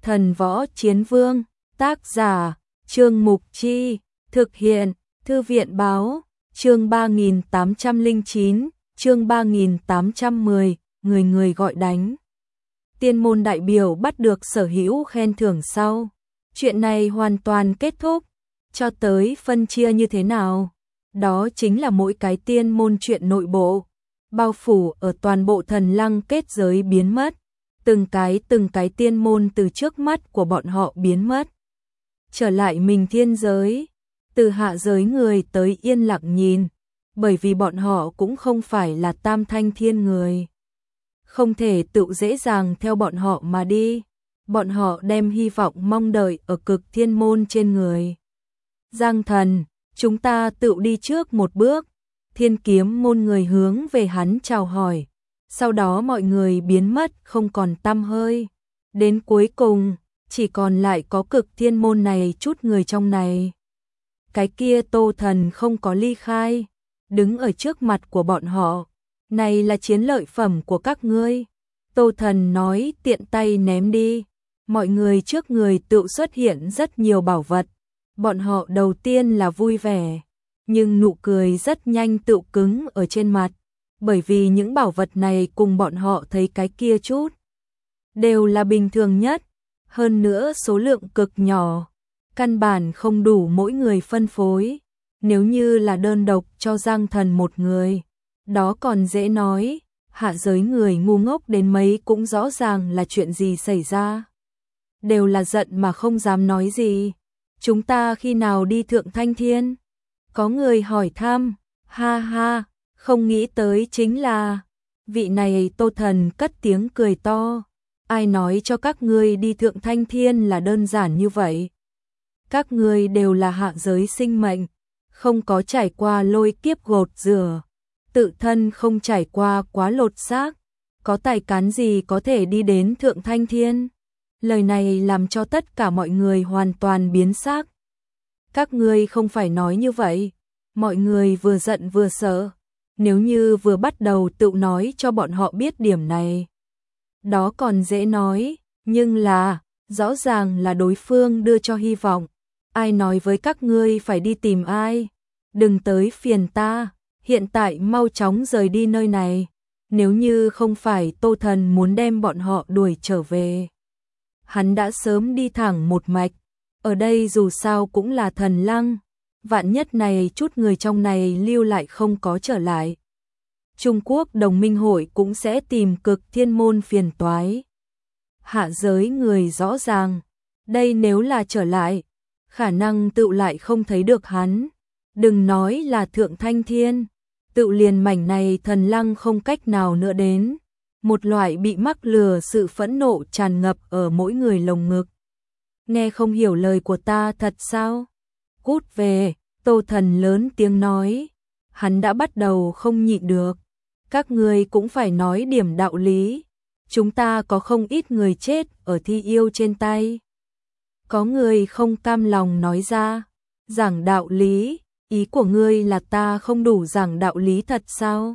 Thần Võ Chiến Vương, tác giả, Trương Mục Chi, thực hiện, Thư viện báo, chương 3809, chương 3810, người người gọi đánh. Tiên môn đại biểu bắt được sở hữu khen thưởng sau. Chuyện này hoàn toàn kết thúc, cho tới phân chia như thế nào? Đó chính là mỗi cái tiên môn chuyện nội bộ, bao phủ ở toàn bộ Thần Lăng kết giới biến mất. Từng cái tiên môn từ trước mắt của bọn họ biến mất. Trở lại mình thiên giới, từ hạ giới người tới yên lặng nhìn, bởi vì bọn họ cũng không phải là tam thanh thiên người. Không thể tự dễ dàng theo bọn họ mà đi, bọn họ đem hy vọng mong đợi ở cực thiên môn trên người. Giang Thần, chúng ta tự đi trước một bước, Thiên Kiếm môn người hướng về hắn chào hỏi. Sau đó mọi người biến mất không còn tăm hơi. Đến cuối cùng, chỉ còn lại có cực thiên môn này chút người trong này. Cái kia Tô Thần không có ly khai, đứng ở trước mặt của bọn họ. Này là chiến lợi phẩm của các ngươi. Tô Thần nói tiện tay ném đi. Mọi người trước người tự xuất hiện rất nhiều bảo vật. Bọn họ đầu tiên là vui vẻ, nhưng nụ cười rất nhanh tự cứng ở trên mặt. Bởi vì những bảo vật này cùng bọn họ thấy cái kia chút đều là bình thường nhất, hơn nữa số lượng cực nhỏ, căn bản không đủ mỗi người phân phối. Nếu như là đơn độc cho Giang Thần một người, đó còn dễ nói, hạ giới người ngu ngốc đến mấy cũng rõ ràng là chuyện gì xảy ra. Đều là giận mà không dám nói gì. Chúng ta khi nào đi Thượng Thanh Thiên? Có người hỏi thăm, ha ha. Không nghĩ tới chính là, vị này Tô Thần cất tiếng cười to. Ai nói cho các ngươi đi Thượng Thanh Thiên là đơn giản như vậy? Các ngươi đều là hạ giới sinh mệnh, không có trải qua lôi kiếp gột rửa, tự thân không trải qua quá lột xác, có tài cán gì có thể đi đến Thượng Thanh Thiên? Lời này làm cho tất cả mọi người hoàn toàn biến sắc. Các ngươi không phải nói như vậy. Mọi người vừa giận vừa sợ. Nếu như vừa bắt đầu tự nói cho bọn họ biết điểm này, đó còn dễ nói, nhưng là, rõ ràng là đối phương đưa cho hy vọng. Ai nói với các ngươi phải đi tìm ai? Đừng tới phiền ta, hiện tại mau chóng rời đi nơi này. Nếu như không phải Tô Thần muốn đem bọn họ đuổi trở về, hắn đã sớm đi thẳng một mạch. Ở đây dù sao cũng là Thần Lăng. Vạn nhất này chút người trong này lưu lại không có trở lại, Trung Quốc đồng minh hội cũng sẽ tìm cực thiên môn phiền toái. Hạ giới người rõ ràng, đây nếu là trở lại, khả năng tự lại không thấy được hắn. Đừng nói là Thượng Thanh Thiên, tự liền mảnh này Thần Lăng không cách nào nữa đến. Một loại bị mắc lừa sự phẫn nộ tràn ngập ở mỗi người lồng ngực. Nghe không hiểu lời của ta thật sao? Cút về, Tô Thần lớn tiếng nói. Hắn đã bắt đầu không nhịn được. Các ngươi cũng phải nói điểm đạo lý. Chúng ta có không ít người chết ở thi yêu trên tay. Có người không cam lòng nói ra. Giảng đạo lý, ý của ngươi là ta không đủ giảng đạo lý thật sao?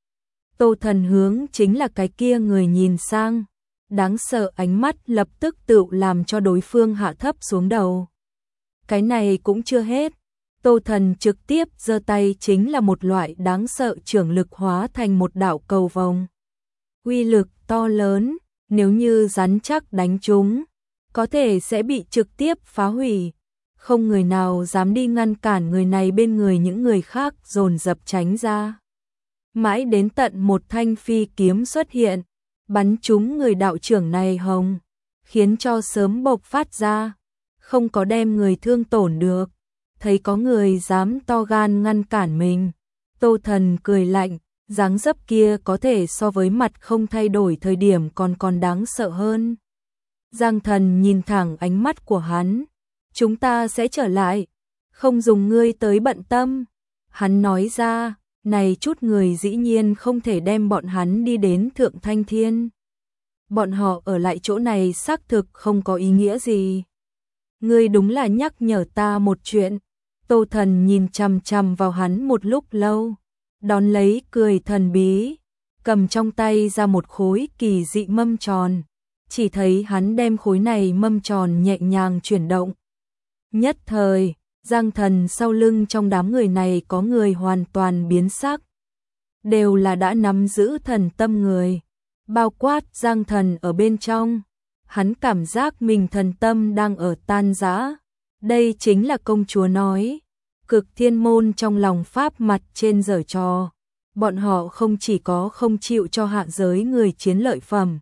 Tô Thần hướng chính là cái kia người nhìn sang. Đáng sợ ánh mắt lập tức tự làm cho đối phương hạ thấp xuống đầu. Cái này cũng chưa hết. Tô Thần trực tiếp giơ tay chính là một loại đáng sợ trưởng lực hóa thành một đạo cầu vồng. Uy lực to lớn, nếu như rắn chắc đánh chúng, có thể sẽ bị trực tiếp phá hủy. Không người nào dám đi ngăn cản người này bên người những người khác dồn dập tránh ra. Mãi đến tận một thanh phi kiếm xuất hiện, bắn trúng người đạo trưởng này hồng, khiến cho sớm bộc phát ra, không có đem người thương tổn được. Thấy có người dám to gan ngăn cản mình, Tô Thần cười lạnh, dáng dấp kia có thể so với mặt không thay đổi thời điểm còn đáng sợ hơn. Giang Thần nhìn thẳng ánh mắt của hắn, chúng ta sẽ trở lại, không dùng ngươi tới bận tâm. Hắn nói ra, này chút người dĩ nhiên không thể đem bọn hắn đi đến Thượng Thanh Thiên. Bọn họ ở lại chỗ này xác thực không có ý nghĩa gì. Ngươi đúng là nhắc nhở ta một chuyện. Tô Thần nhìn chằm chằm vào hắn một lúc lâu, đón lấy cười thần bí, cầm trong tay ra một khối kỳ dị mâm tròn, chỉ thấy hắn đem khối này mâm tròn nhẹ nhàng chuyển động. Nhất thời, Giang Thần sau lưng trong đám người này có người hoàn toàn biến sắc. Đều là đã nắm giữ thần tâm người, bao quát Giang Thần ở bên trong. Hắn cảm giác mình thần tâm đang ở tan rã. Đây chính là công chúa nói. Cực Thiên môn trong lòng Pháp mặt trên giở trò. Bọn họ không chỉ có không chịu cho hạ giới người chiến lợi phẩm.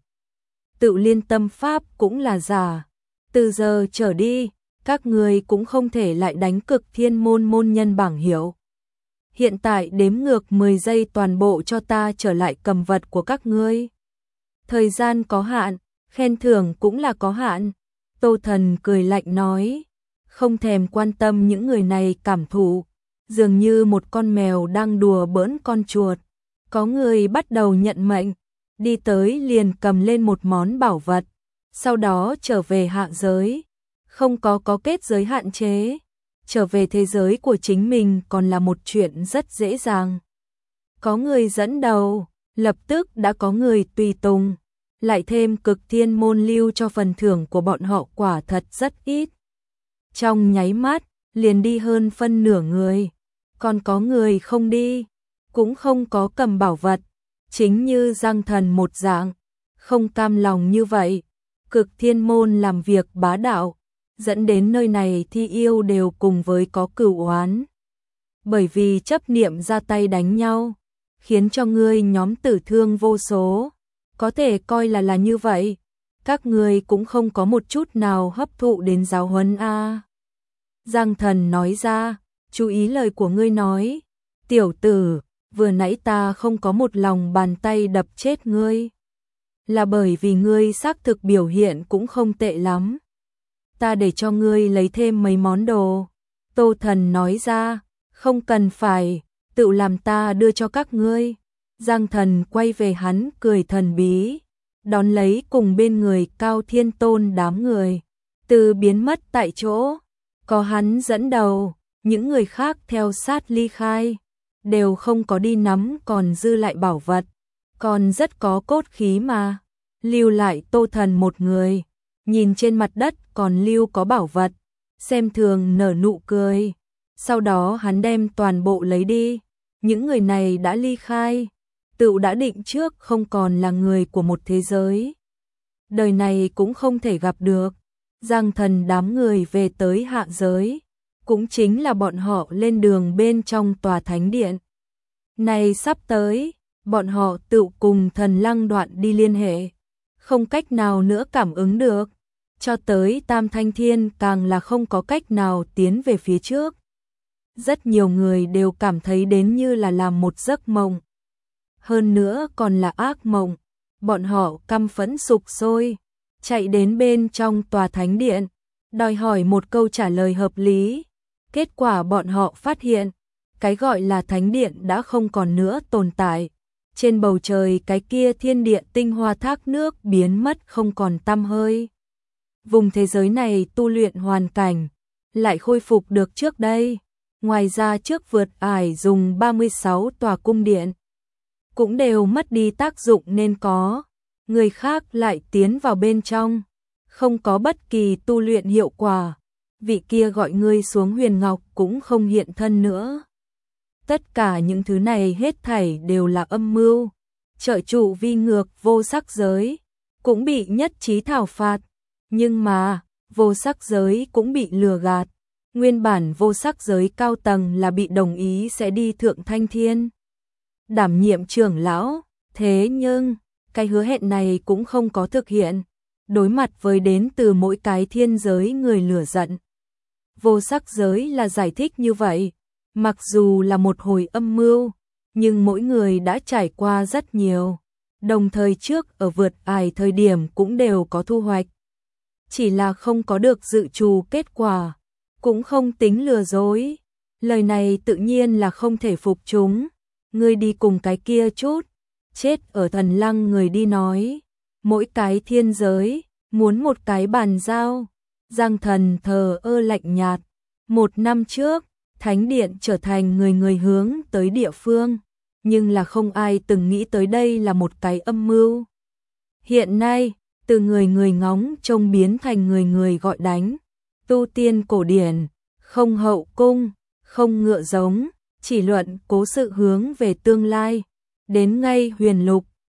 Tự liên tâm Pháp cũng là giả. Từ giờ trở đi, các người cũng không thể lại đánh Cực Thiên môn môn nhân bảng hiệu. Hiện tại đếm ngược 10 giây toàn bộ cho ta trở lại cầm vật của các ngươi. Thời gian có hạn, khen thưởng cũng là có hạn. Tô Thần cười lạnh nói, không thèm quan tâm những người này cảm thụ, dường như một con mèo đang đùa bỡn con chuột. Có người bắt đầu nhận mệnh, đi tới liền cầm lên một món bảo vật, sau đó trở về hạ giới. Không có kết giới hạn chế, trở về thế giới của chính mình còn là một chuyện rất dễ dàng. Có người dẫn đầu, lập tức đã có người tùy tùng, lại thêm Cực Thiên môn lưu cho phần thưởng của bọn họ quả thật rất ít. Trong nháy mắt, liền đi hơn phân nửa người, còn có người không đi, cũng không có cầm bảo vật, chính như Giang Thần một dạng, không cam lòng như vậy. Cực Thiên môn làm việc bá đạo, dẫn đến nơi này thi yêu đều cùng với có cửu oán. Bởi vì chấp niệm ra tay đánh nhau, khiến cho ngươi nhóm tử thương vô số, có thể coi là như vậy. Các ngươi cũng không có một chút nào hấp thụ đến giáo huấn a. Giang Thần nói ra, chú ý lời của ngươi nói, tiểu tử, vừa nãy ta không có một lòng bàn tay đập chết ngươi. Là bởi vì ngươi xác thực biểu hiện cũng không tệ lắm. Ta để cho ngươi lấy thêm mấy món đồ. Tô Thần nói ra, không cần phải, tự làm ta đưa cho các ngươi. Giang Thần quay về hắn cười thần bí, đón lấy cùng bên người Cao Thiên Tôn đám người, từ biến mất tại chỗ. Có hắn dẫn đầu, những người khác theo sát ly khai, đều không có đi nắm còn dư lại bảo vật, còn rất có cốt khí mà. Lưu lại Tô Thần một người, nhìn trên mặt đất còn lưu có bảo vật, xem thường nở nụ cười. Sau đó hắn đem toàn bộ lấy đi, những người này đã ly khai, tự đã định trước không còn là người của một thế giới. Đời này cũng không thể gặp được. Giang Thần đám người về tới hạ giới, cũng chính là bọn họ lên đường bên trong tòa thánh điện. Này sắp tới, bọn họ tự cùng Thần Lăng Đoạn đi liên hệ, không cách nào nữa cảm ứng được, cho tới Tam Thanh Thiên càng là không có cách nào tiến về phía trước. Rất nhiều người đều cảm thấy đến như là làm một giấc mộng, hơn nữa còn là ác mộng. Bọn họ căm phẫn sục sôi, chạy đến bên trong tòa thánh điện, đòi hỏi một câu trả lời hợp lý. Kết quả bọn họ phát hiện, cái gọi là thánh điện đã không còn nữa tồn tại. Trên bầu trời cái kia thiên địa tinh hoa thác nước biến mất không còn tăm hơi. Vùng thế giới này tu luyện hoàn cảnh lại khôi phục được trước đây. Ngoài ra trước vượt ải dùng 36 tòa cung điện cũng đều mất đi tác dụng nên có. Người khác lại tiến vào bên trong, không có bất kỳ tu luyện hiệu quả. Vị kia gọi ngươi xuống Huyền Ngọc cũng không hiện thân nữa. Tất cả những thứ này hết thảy đều là âm mưu. Trợ trụ vi ngược vô sắc giới cũng bị nhất trí thảo phạt, nhưng mà vô sắc giới cũng bị lừa gạt. Nguyên bản vô sắc giới cao tầng là bị đồng ý sẽ đi Thượng Thanh Thiên đảm nhiệm trưởng lão, thế nhưng cái hứa hẹn này cũng không có thực hiện. Đối mặt với đến từ mỗi cái thiên giới người lửa giận, vô sắc giới là giải thích như vậy. Mặc dù là một hồi âm mưu, nhưng mỗi người đã trải qua rất nhiều, đồng thời trước ở vượt ải thời điểm cũng đều có thu hoạch. Chỉ là không có được dự trù kết quả, cũng không tính lừa dối. Lời này tự nhiên là không thể phục chúng. Ngươi đi cùng cái kia chút, chết ở Thần Lăng người đi nói. Mỗi cái thiên giới, muốn một cái bàn giao. Giang Thần thờ ơ lạnh nhạt. 1 năm trước, Thánh Điện trở thành người người hướng tới địa phương, nhưng là không ai từng nghĩ tới đây là một cái âm mưu. Hiện nay, từ người người ngóng trông biến thành người người gọi đánh. Tu tiên cổ điển, không hậu cung, không ngựa giống, chỉ luận cố sự hướng về tương lai. Đến ngay huyền lục,